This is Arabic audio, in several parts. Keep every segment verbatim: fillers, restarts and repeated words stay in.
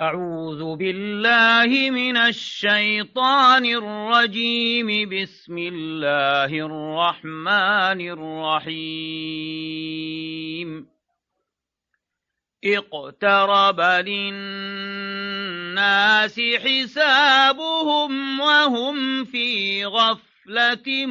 أعوذ بالله من الشيطان الرجيم. بسم الله الرحمن الرحيم. اقترب للناس حسابهم وهم في غفلة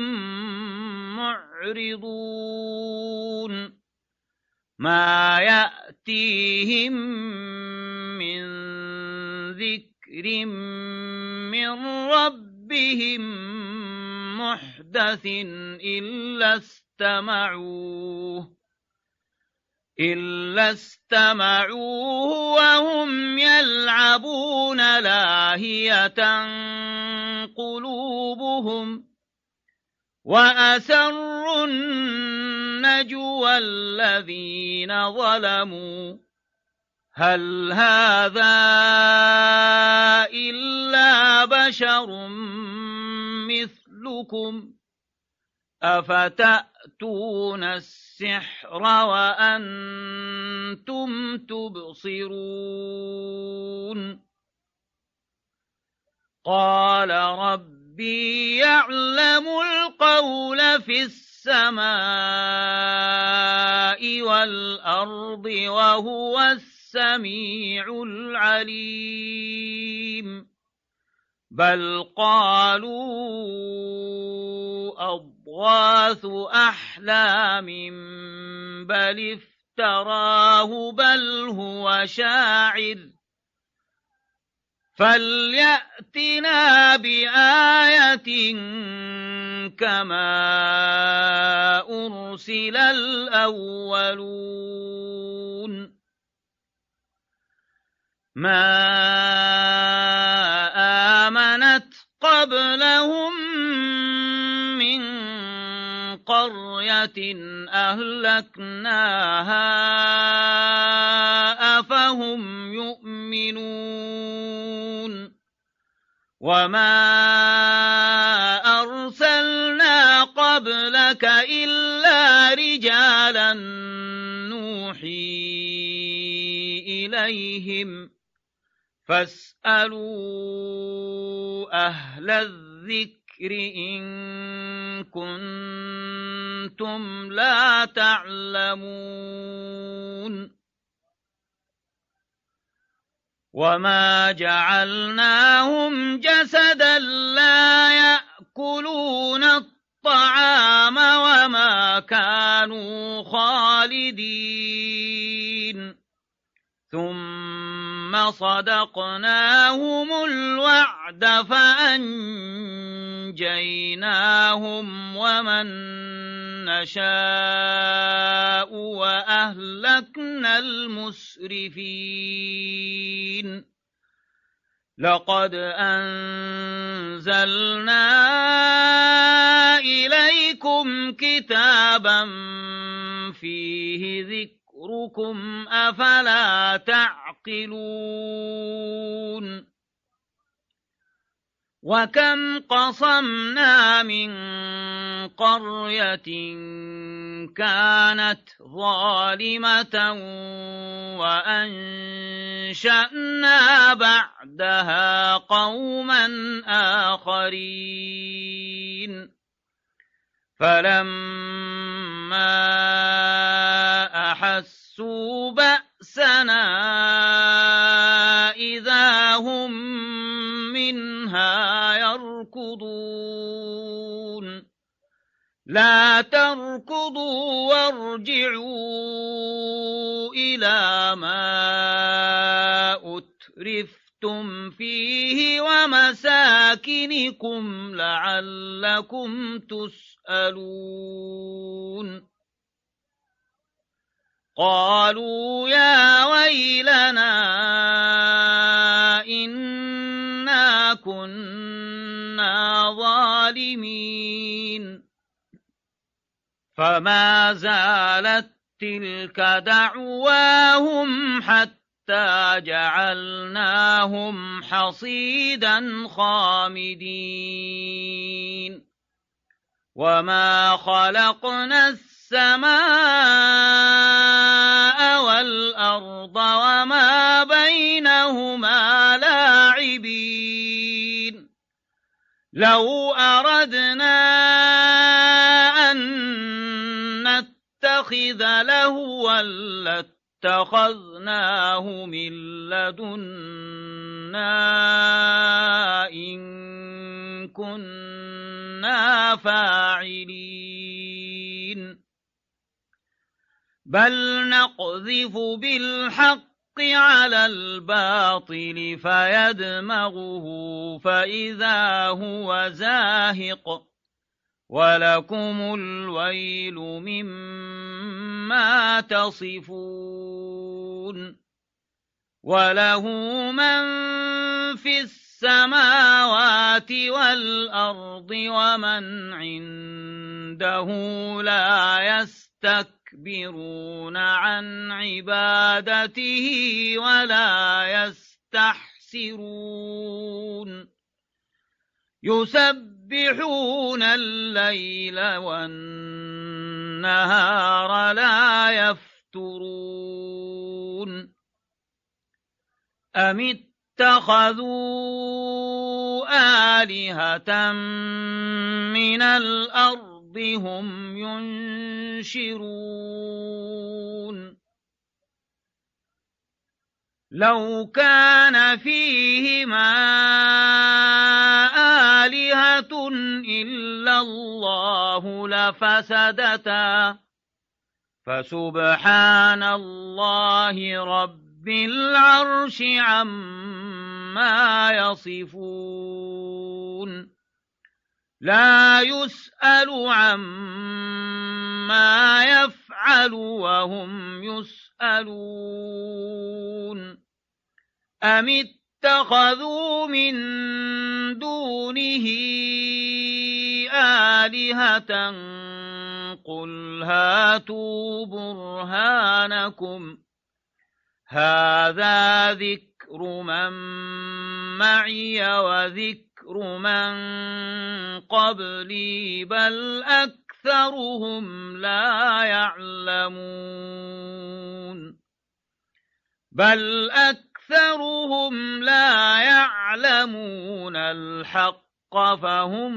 معرضون. ما يأتيهم من ذكر من ربهم محدث إلا استمعوه إلا استمعوه وهم يلعبون لاهية قلوبهم وأسروا النجوى الذين ظلموا هل هذا إلا بشر مثلكم أفتأتون السحر وأنتم تبصرون. قال ربي يعلم القول في السماء والأرض وهو السميع العليم. بل قالوا أضغاث أحلام بل افتراه بل هو شاعر فليأتنا بآية كما أرسل الأولون. ما آمنت قبلهم من قرية أهلكناها أفهم يؤمنون. وما أرسلنا قبلك إلا رجالا نوحي إليهم فاسألوا أهل الذكر إن كنتم لا تعلمون. وما جعلناهم جسدا لا يأكلون الطعام وما كانوا خالدين ثم صدقناهم الوعد فأنجيناهم ومن نشاء وأهلكنا المسرفين. لقد أنزلنا إليكم كتابا فيه ذكركم أفلا تعقلون. وكم قصمنا من قرية كانت ظالمة وأنشأنا بعدها قوما آخرين. فلما أحسوا بأسنا إذا هم منها يركضون. لا تركضوا وارجعوا إلى ما أترفتم فيه ومساكنكم لعلكم تسألون. قالوا يا ويلنا إنا كنا ظالمين. فما زالت تلك دعواهم حتى جعلناهم حصيدا خامدين. وما خلقنا السماء والأرض وما بينهما بينهما لاعبين لو أردنا أن نتخذ لهوا لاتخذناه من لدنا إن كنا فاعلين بل نقذف بالحق على الباطل فيدمغه فإذا هو زاهق ولكم الويل مما تصفون وله من في السماوات والأرض ومن عنده لا يستكبرون عن عبادته ولا يستحسرون يسبحون الليل والنهار لا يفترون أم اتخذوا آلهة من الأرض هم ينشرون لو كان فيهما آلهة إلا الله لفسدتا فسبحان الله رب العرش عما يصفون لا يسأل عما يفعل وهم يسألون أم اتخذوا من دونه آلهة قل هاتوا برهانكم هذا ذكر من معي وذكر من قبلي بل أكثرهم لا يعلمون بل أكثرهم لا يعلمون الحق فهم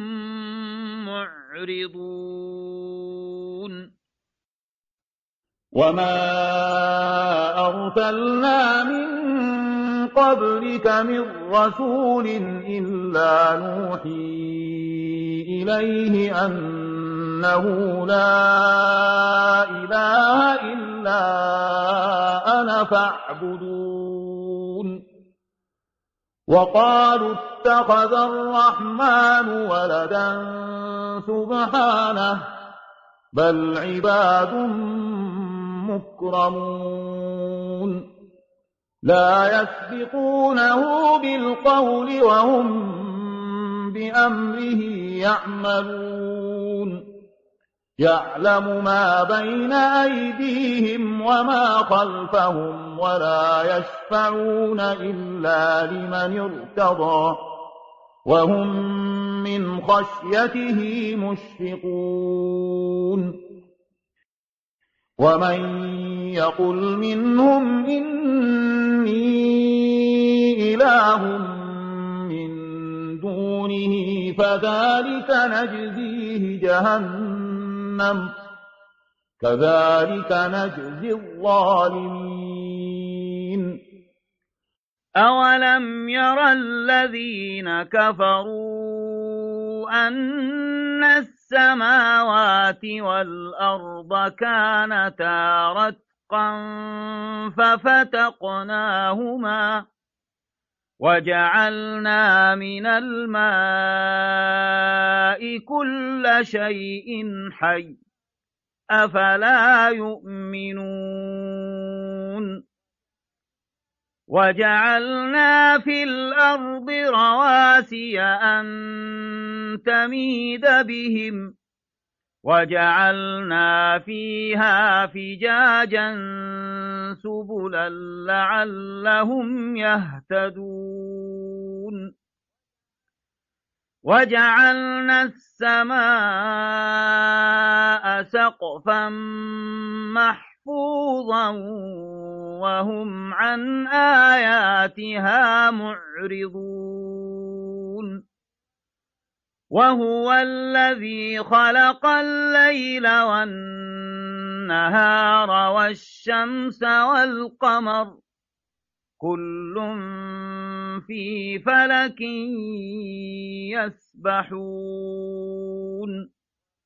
معرضون وما أرسلنا من قبلك من رسول إلا نوحي إليه أنه لا إله إلا أنا فاعبدون وقالوا اتخذ الرحمن ولدا سبحانه بل عباد مكرمون لا يسبقونه بالقول وهم بأمره يعملون يعلم ما بين أيديهم وما خلفهم ولا يشفعون إلا لمن ارتضى وهم من خشيته مشفقون ومن يقل منهم إني إله من دونه فذلك نجزيه جهنم كذلك نجزي الظالمين أولم ير الذين كفروا أن السماوات والأرض كانتا رتقا ففتقناهما وجعلنا من الماء كل شيء حي أفلا يؤمنون وجعلنا في الأرض رواسي أن تميد بهم وجعلنا فيها فجاجا سبلا لعلهم يهتدون وجعلنا السماء سقفا محفوظا وهم عن آياتها معرضون وهو الذي خلق الليل والنهار والشمس والقمر كل في فلك يسبحون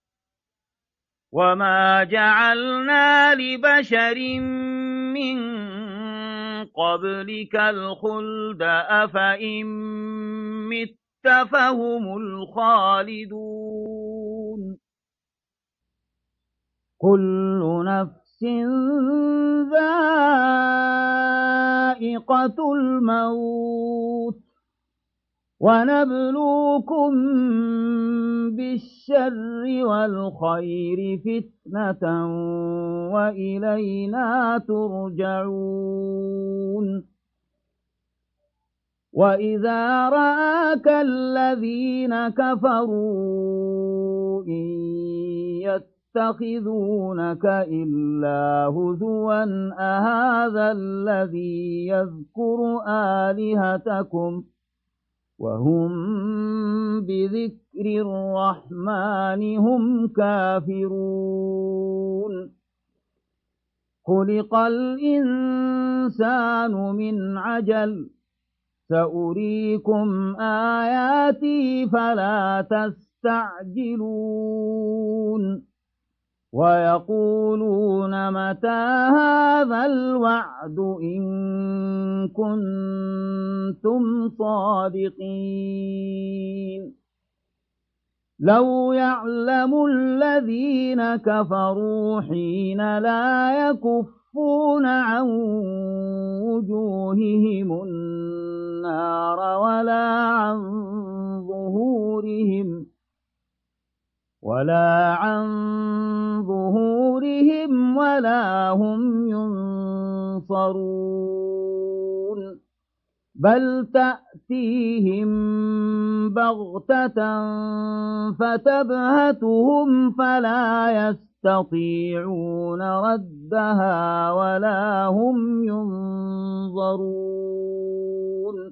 وما جعلنا لبشر من قبلك الخلد أفإن مت فهم الخالدون كل نفس ذائقة الموت ونبلوكم بالشر والخير فتنة وإلينا ترجعون وإذا رآك الذين كفروا إن يتخذونك إلا هزوا أهذا الذي يذكر آلهتكم وهم بذكر الرحمن هم كافرون خلق الإنسان من عجل سأريكم آياتي فلا تستعجلون ويقولون متى هذا الوعد إن كنتم صادقين لو يعلم الذين كفروا حين لا يكفون عن وجوههم النار ولا عن ظهورهم ولا عن ظهورهم ولا هم ينصرون بل تأتيهم بغتة فتبهتهم فلا يستطيعون ردها ولا هم ينظرون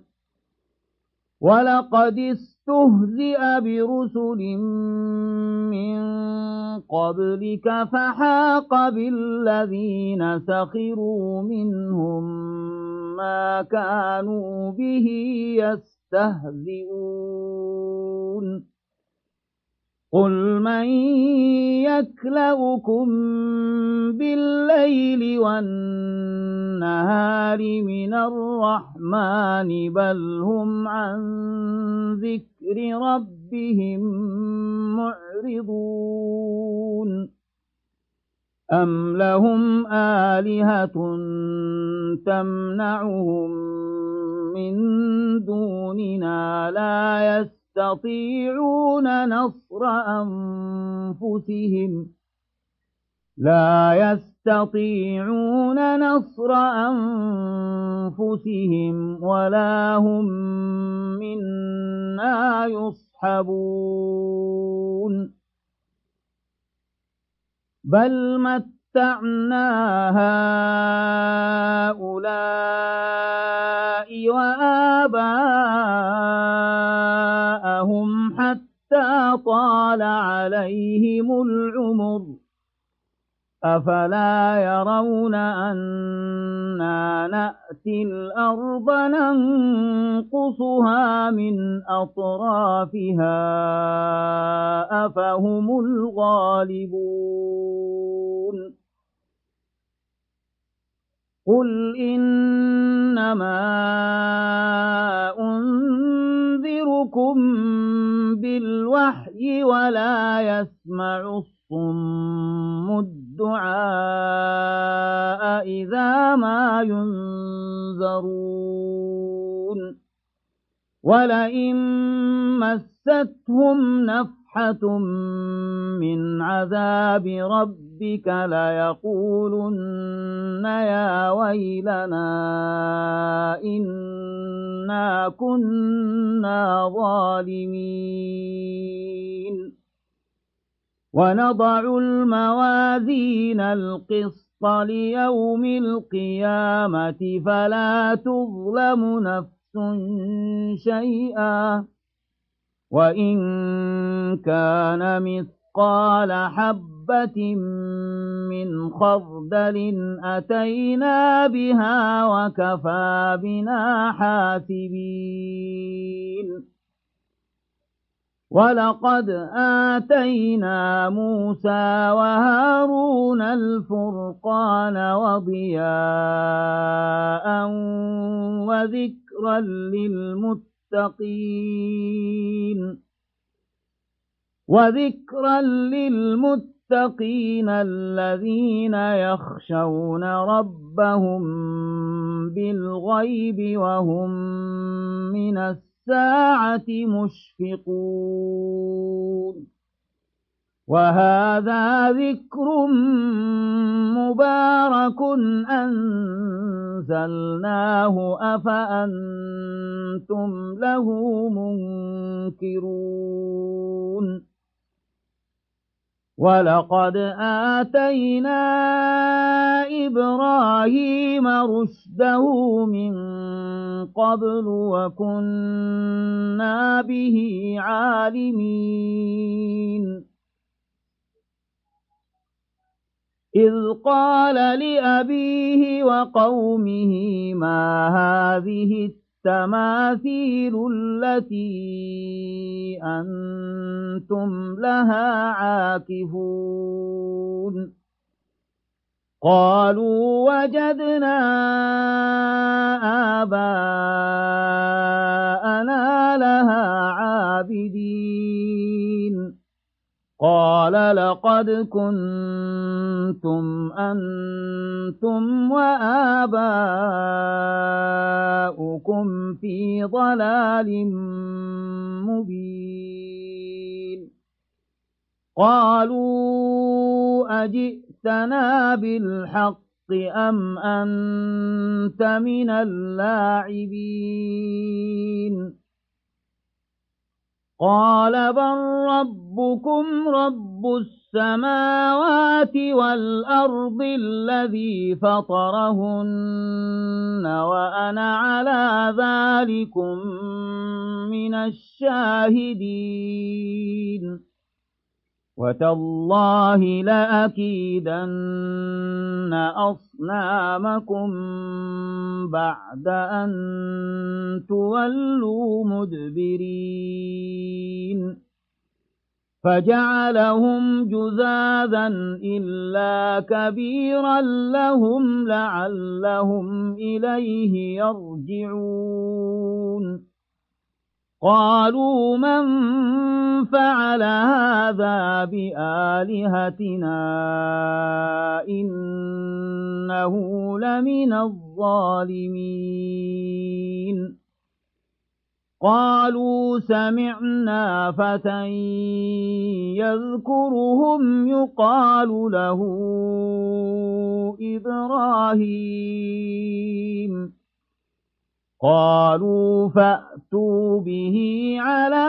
ولقد استهزئ برسل من قبلك فحاق بالذين سخروا منهم ما كانوا به يستهزئون قل من يكلؤكم بالليل والنهار من الرحمن بل هم عن ذكر ربهم معرضون أم لهم آلهة تمنعهم من دوننا لا يستطيعون نصر أنفسهم لا يستطيعون نصر أنفسهم ولا هم منا يصحبون بل متعنا هؤلاء وآباءهم حتى طال عليهم العمر أفلا يرون أنا نأتي الأرض ننقصها من أطرافها أفهم الغالبون قل إنما أنذركم بالوحي ولا يسمع الصم الدعاء إذا ما ينذرون ولئن مستهم نفحة من عذاب ربك ليقولن يا ويلنا إنا كنا ظالمين ونضع الموازين القسط ليوم القيامة فلا تظلم نفس شيئا وإن كان مثقال حبة من خردل أتينا بها وكفى بنا حاسبين ولقد آتينا موسى وهارون الفرقان وضياء وذكرا للمتقين وذكرا للمتقين الذين يخشون ربهم بالغيب وهم من الساعة مشفقون وهذا ذكر مبارك أنزلناه أفأنتم له منكرون ولقد آتينا إبراهيم رشده من قبل وكنا به عالمين إذ قال لأبيه وقومه ما هذه التماثيل التي أنتم لها عاكفون قالوا وجدنا آباءنا لها عابدين قال لقد كنتم أنتم وآباؤكم في ضلال مبين قالوا أجئتنا بالحق أم أنت من اللاعبين قال بل ربكم رب السماوات والأرض الذي فطرهن وأنا على ذلكم من الشاهدين وتالله لأكيدن أصنامكم بعد أن تولوا مدبرين فجعلهم جذاذا إلا كبيرا لهم لعلهم إليه يرجعون قالوا من فعل هذا بآلهتنا إنه لمن الظالمين قالوا سمعنا فتى يذكرهم يقال له إبراهيم قالوا فأتوا به على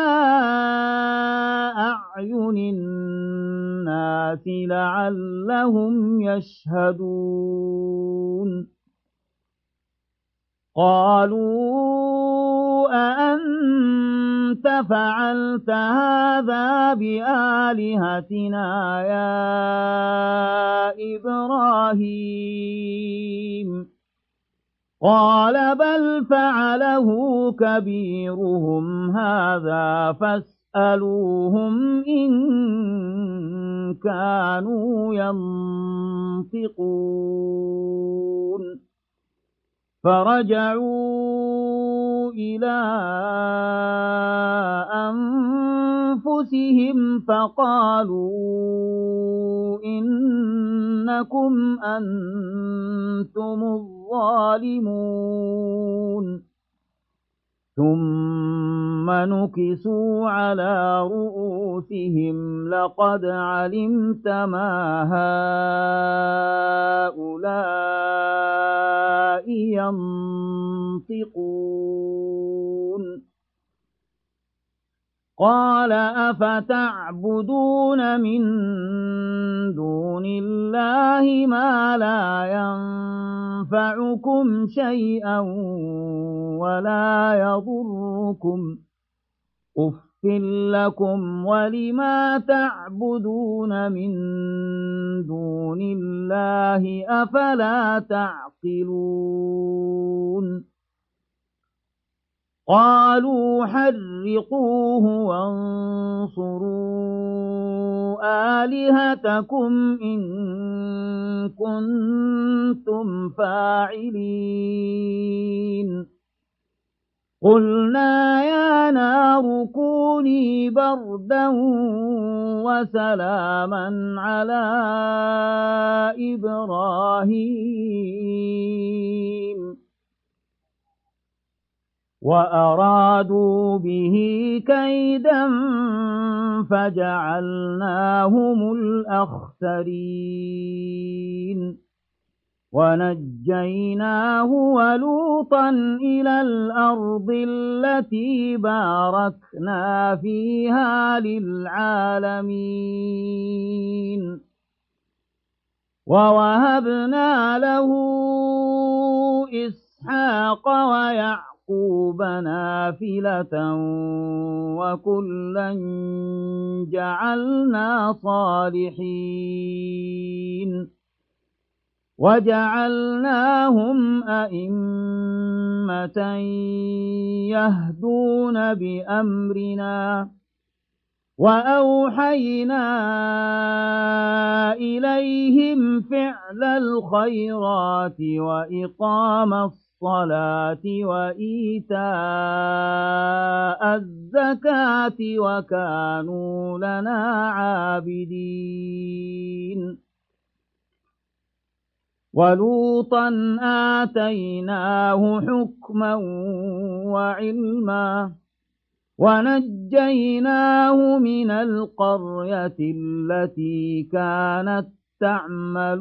أعين الناس لعلهم يشهدون قالوا أأنت فعلت هذا بآلهتنا يا إبراهيم قال بل فعله كبيرهم هذا فاسألوهم إن كانوا ينطقون فرجعوا إلى أنفسهم فقالوا إنكم أنتم الظالمون ثم نكسوا على رؤوسهم لقد علمت ما هؤلاء ينطقون قال أفتعبدون من دون الله ما لا ينفعكم شيئا ولا يضركم أف لكم ولما تعبدون من دون الله أفلا تعقلون قالوا حرقوه وانصروا آلهتكم إن كنتم فاعلين قلنا يا نار كوني بردا وسلاما على إبراهيم وأرادوا به كيدا فجعلناهم الأخسرين ونجيناه ولوطا إلى الأرض التي باركنا فيها للعالمين ووهبنا له إسحاق ويعقوب نافلة وكلا جعلنا صالحين وجعلناهم أئمة يهدون بأمرنا وأوحينا إليهم فعل الخيرات وإقام الصلاة وإيتاء الزكاة وكانوا لنا عابدين ولوطا آتيناه حكما وعلما ونجيناه من القرية التي كانت تعمل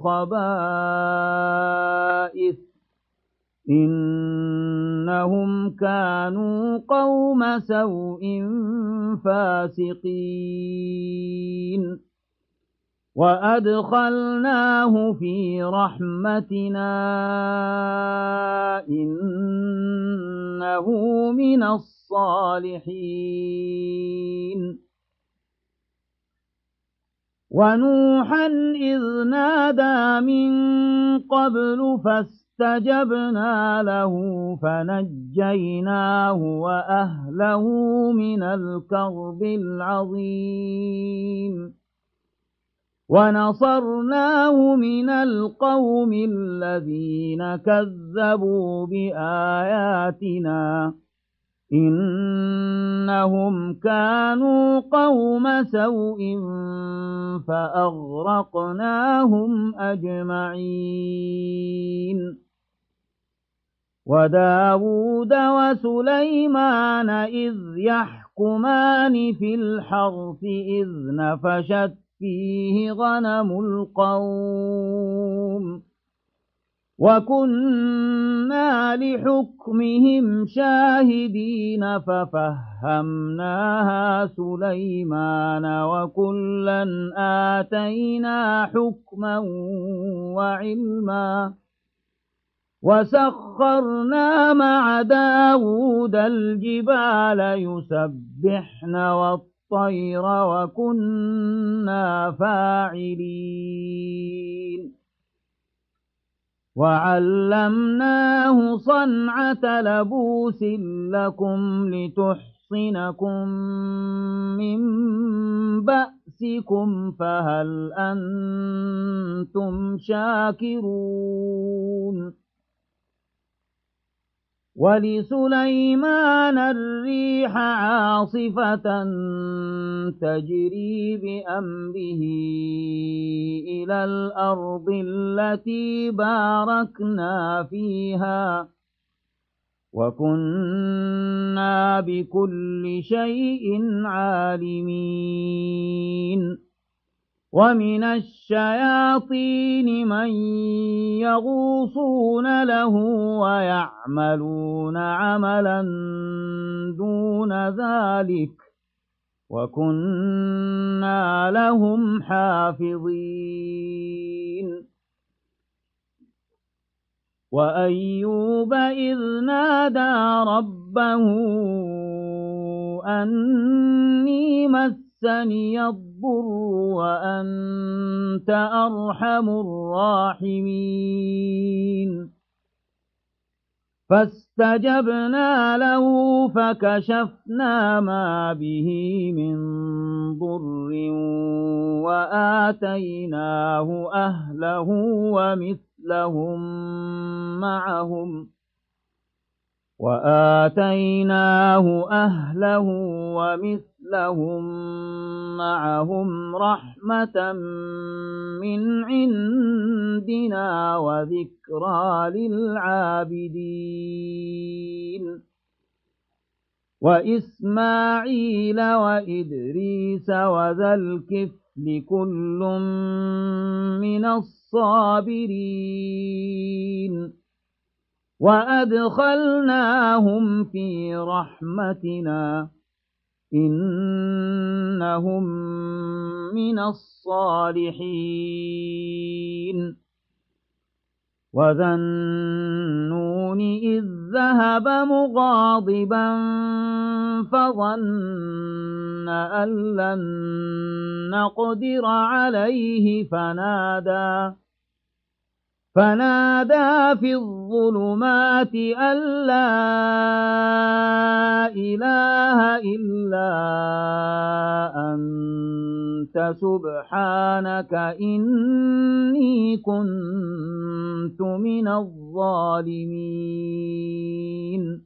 الخبائث إنهم كانوا قوم سوء فاسقين وأدخلناه في رحمتنا إنه من الصالحين ونوحا إذ نادى من قبل فاستجبنا له فنجيناه وأهله من الكرب العظيم ونصرناه من القوم الذين كذبوا بآياتنا إنهم كانوا قوم سوء فأغرقناهم أجمعين وداود وسليمان إذ يحكمان في الحرث إذ نفشت فيه غنم القوم وكنا لحكمهم شاهدين ففهمناها سليمان وكلا آتينا حكما وعلما وسخرنا مع داود الجبال يسبحن والطير الطير وكنا فاعلين وعلمناه صنعة لبوس لكم لتحصنكم من بأسكم فهل أنتم شاكرون ولسليمان الريح عاصفة تجري بأمره إلى الأرض التي باركنا فيها وكنا بكل شيء عالمين ومن الشياطين من يغوصون له ويعملون عملا دون ذلك وكنا لهم حافظين وأيوب إذ نادى ربه أني مسني الضر وأنت أرحم الراحمين فاستجبنا له فكشفنا ما به من ضر وآتيناه أهله ومثلهم معهم وآتيناه أهله ومثلهم معهم رحمة من عندنا وذكرى للعابدين وإسماعيل وإدريس وذا الكفل كل من الصابرين وأدخلناهم في رحمتنا إنهم من الصالحين وذا النون إذ ذهب مغاضبا فظن أن لن نقدر عليه فنادى فنادى في الظلمات أن لا إله إلا أنت سبحانك إني كنت من الظالمين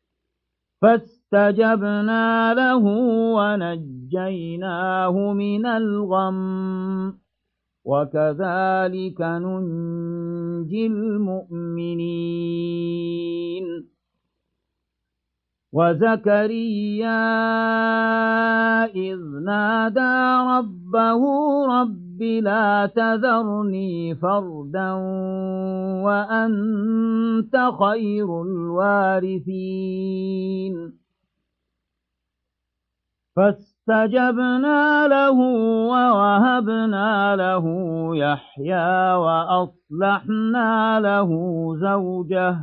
فاستجبنا له ونجيناه من الغم وكذلك ننجي المؤمنين وزكريا إذ نادى ربه رب لا تذرني فردا وأنت خير الوارثين فاستجبنا له ووهبنا له يحيى وأصلحنا له زوجه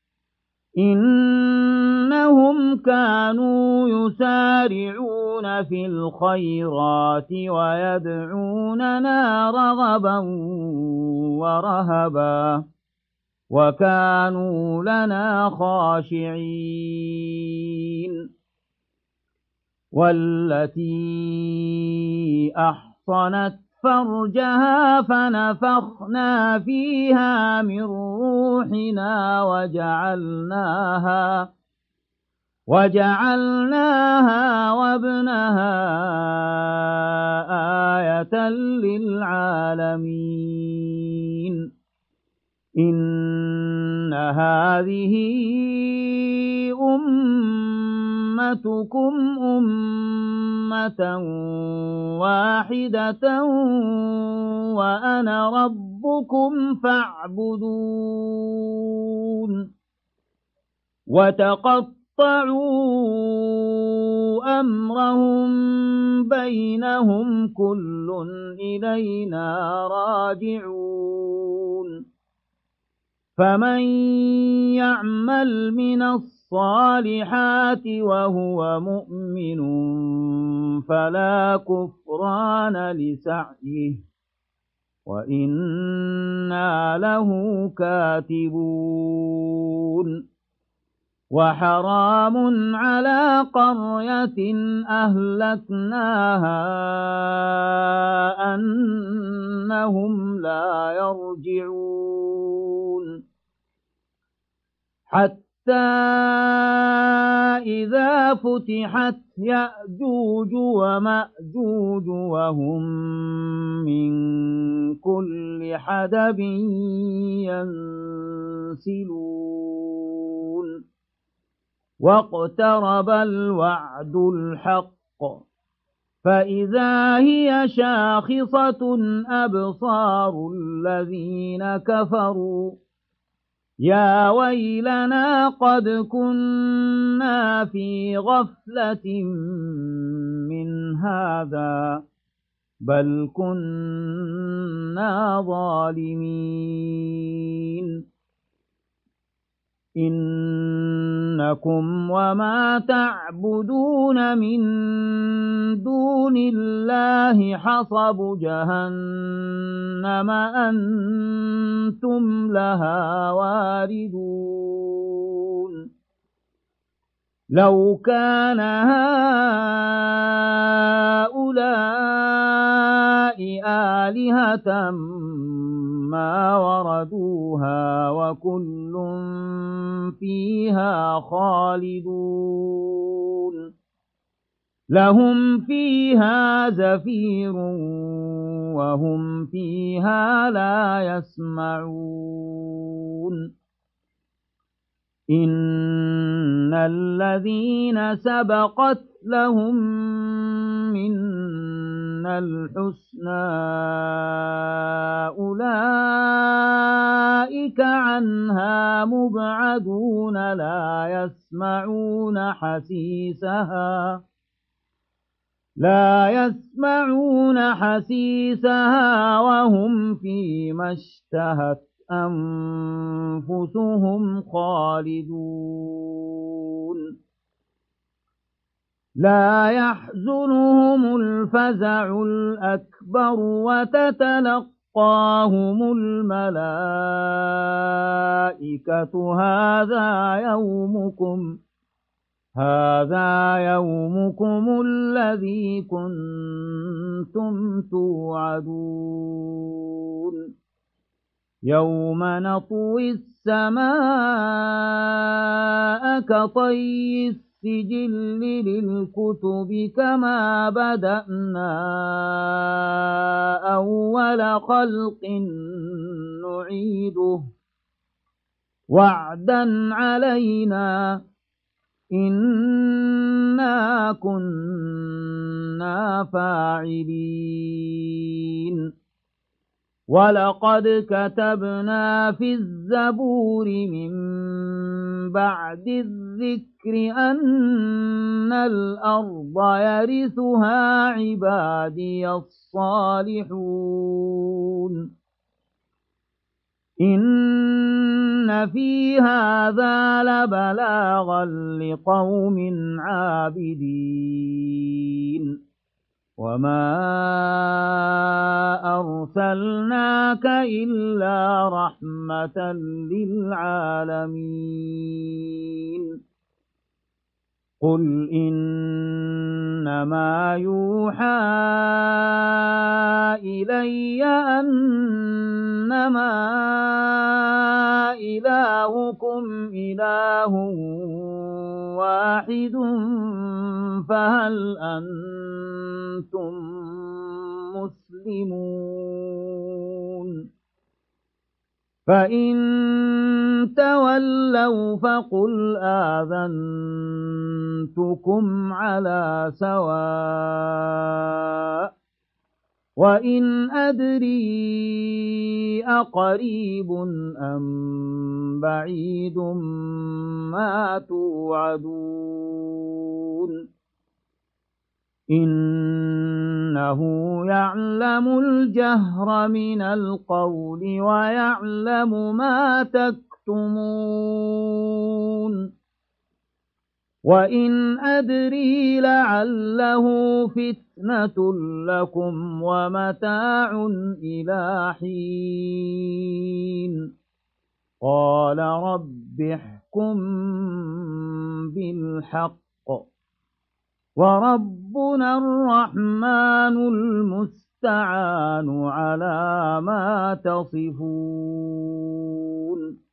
إنهم كانوا يسارعون في الخيرات ويدعوننا رغبا ورهبا وكانوا لنا خاشعين والتي أحصنت فرجها فنفخنا فيها من روحنا وجعلناها وجعلناها وابنها آية للعالمين إن هذه أمتكم أمة واحدة وأنا ربكم فاعبدون وتقطعوا أمرهم بينهم كل إلينا راجعون فمن يعمل من الصالحات وهو مؤمن فلا كفران لسعيه وإنا له كاتبون وحرام على قرية أهلكناها أنهم لا يرجعون حتى إذا فتحت يأجوج ومأجوج وهم من كل حدب ينسلون واقترب الوعد الحق فإذا هي شاخصة أبصار الذين كفروا يا ويلنا قد كنا في غفلة من هذا بل كنا ظالمين إنكم وما تعبدون من دون الله حصب جهنم أنتم لها واردون لو كان هؤلاء آلهة ما وردوها وكل فيها خالدون لهم فيها زفير وهم فيها لا يسمعون إن الذين سبقت لهم منا الحسنى أولئك عنها مبعدون لا يسمعون حسيسها لا يسمعون حسيسها وهم فيما اشتهت أنفسهم خالدون لا يحزنهم الفزع الأكبر وتتلقاهم الملائكة هذا يومكم هذا يومكم الذي كنتم توعدون يوم نطوي السماء كطي السجل للكتب كما بدأنا أول خلق نعيده وعدا علينا إنا كنا فاعلين ولقد كتبنا في الزبور من بعد الذكر أن الأرض يرثها عبادي الصالحون إن في هذا لبلاغا لقوم عابدين وما أرسلناك إلا رحمة للعالمين قل إنما يوحى إلي أنما إلهكم إله واحد فهل أنتم مسلمون فإن تولوا فقل آذنتكم على سواء وإن أدري أقريب أم بعيد ما توعدون إنه يعلم الجهر من القول ويعلم ما تكتمون وإن أدري لعله فتنة لكم ومتاع إلى حين قال رب احكم بالحق وربنا الرحمن المستعان على ما تصفون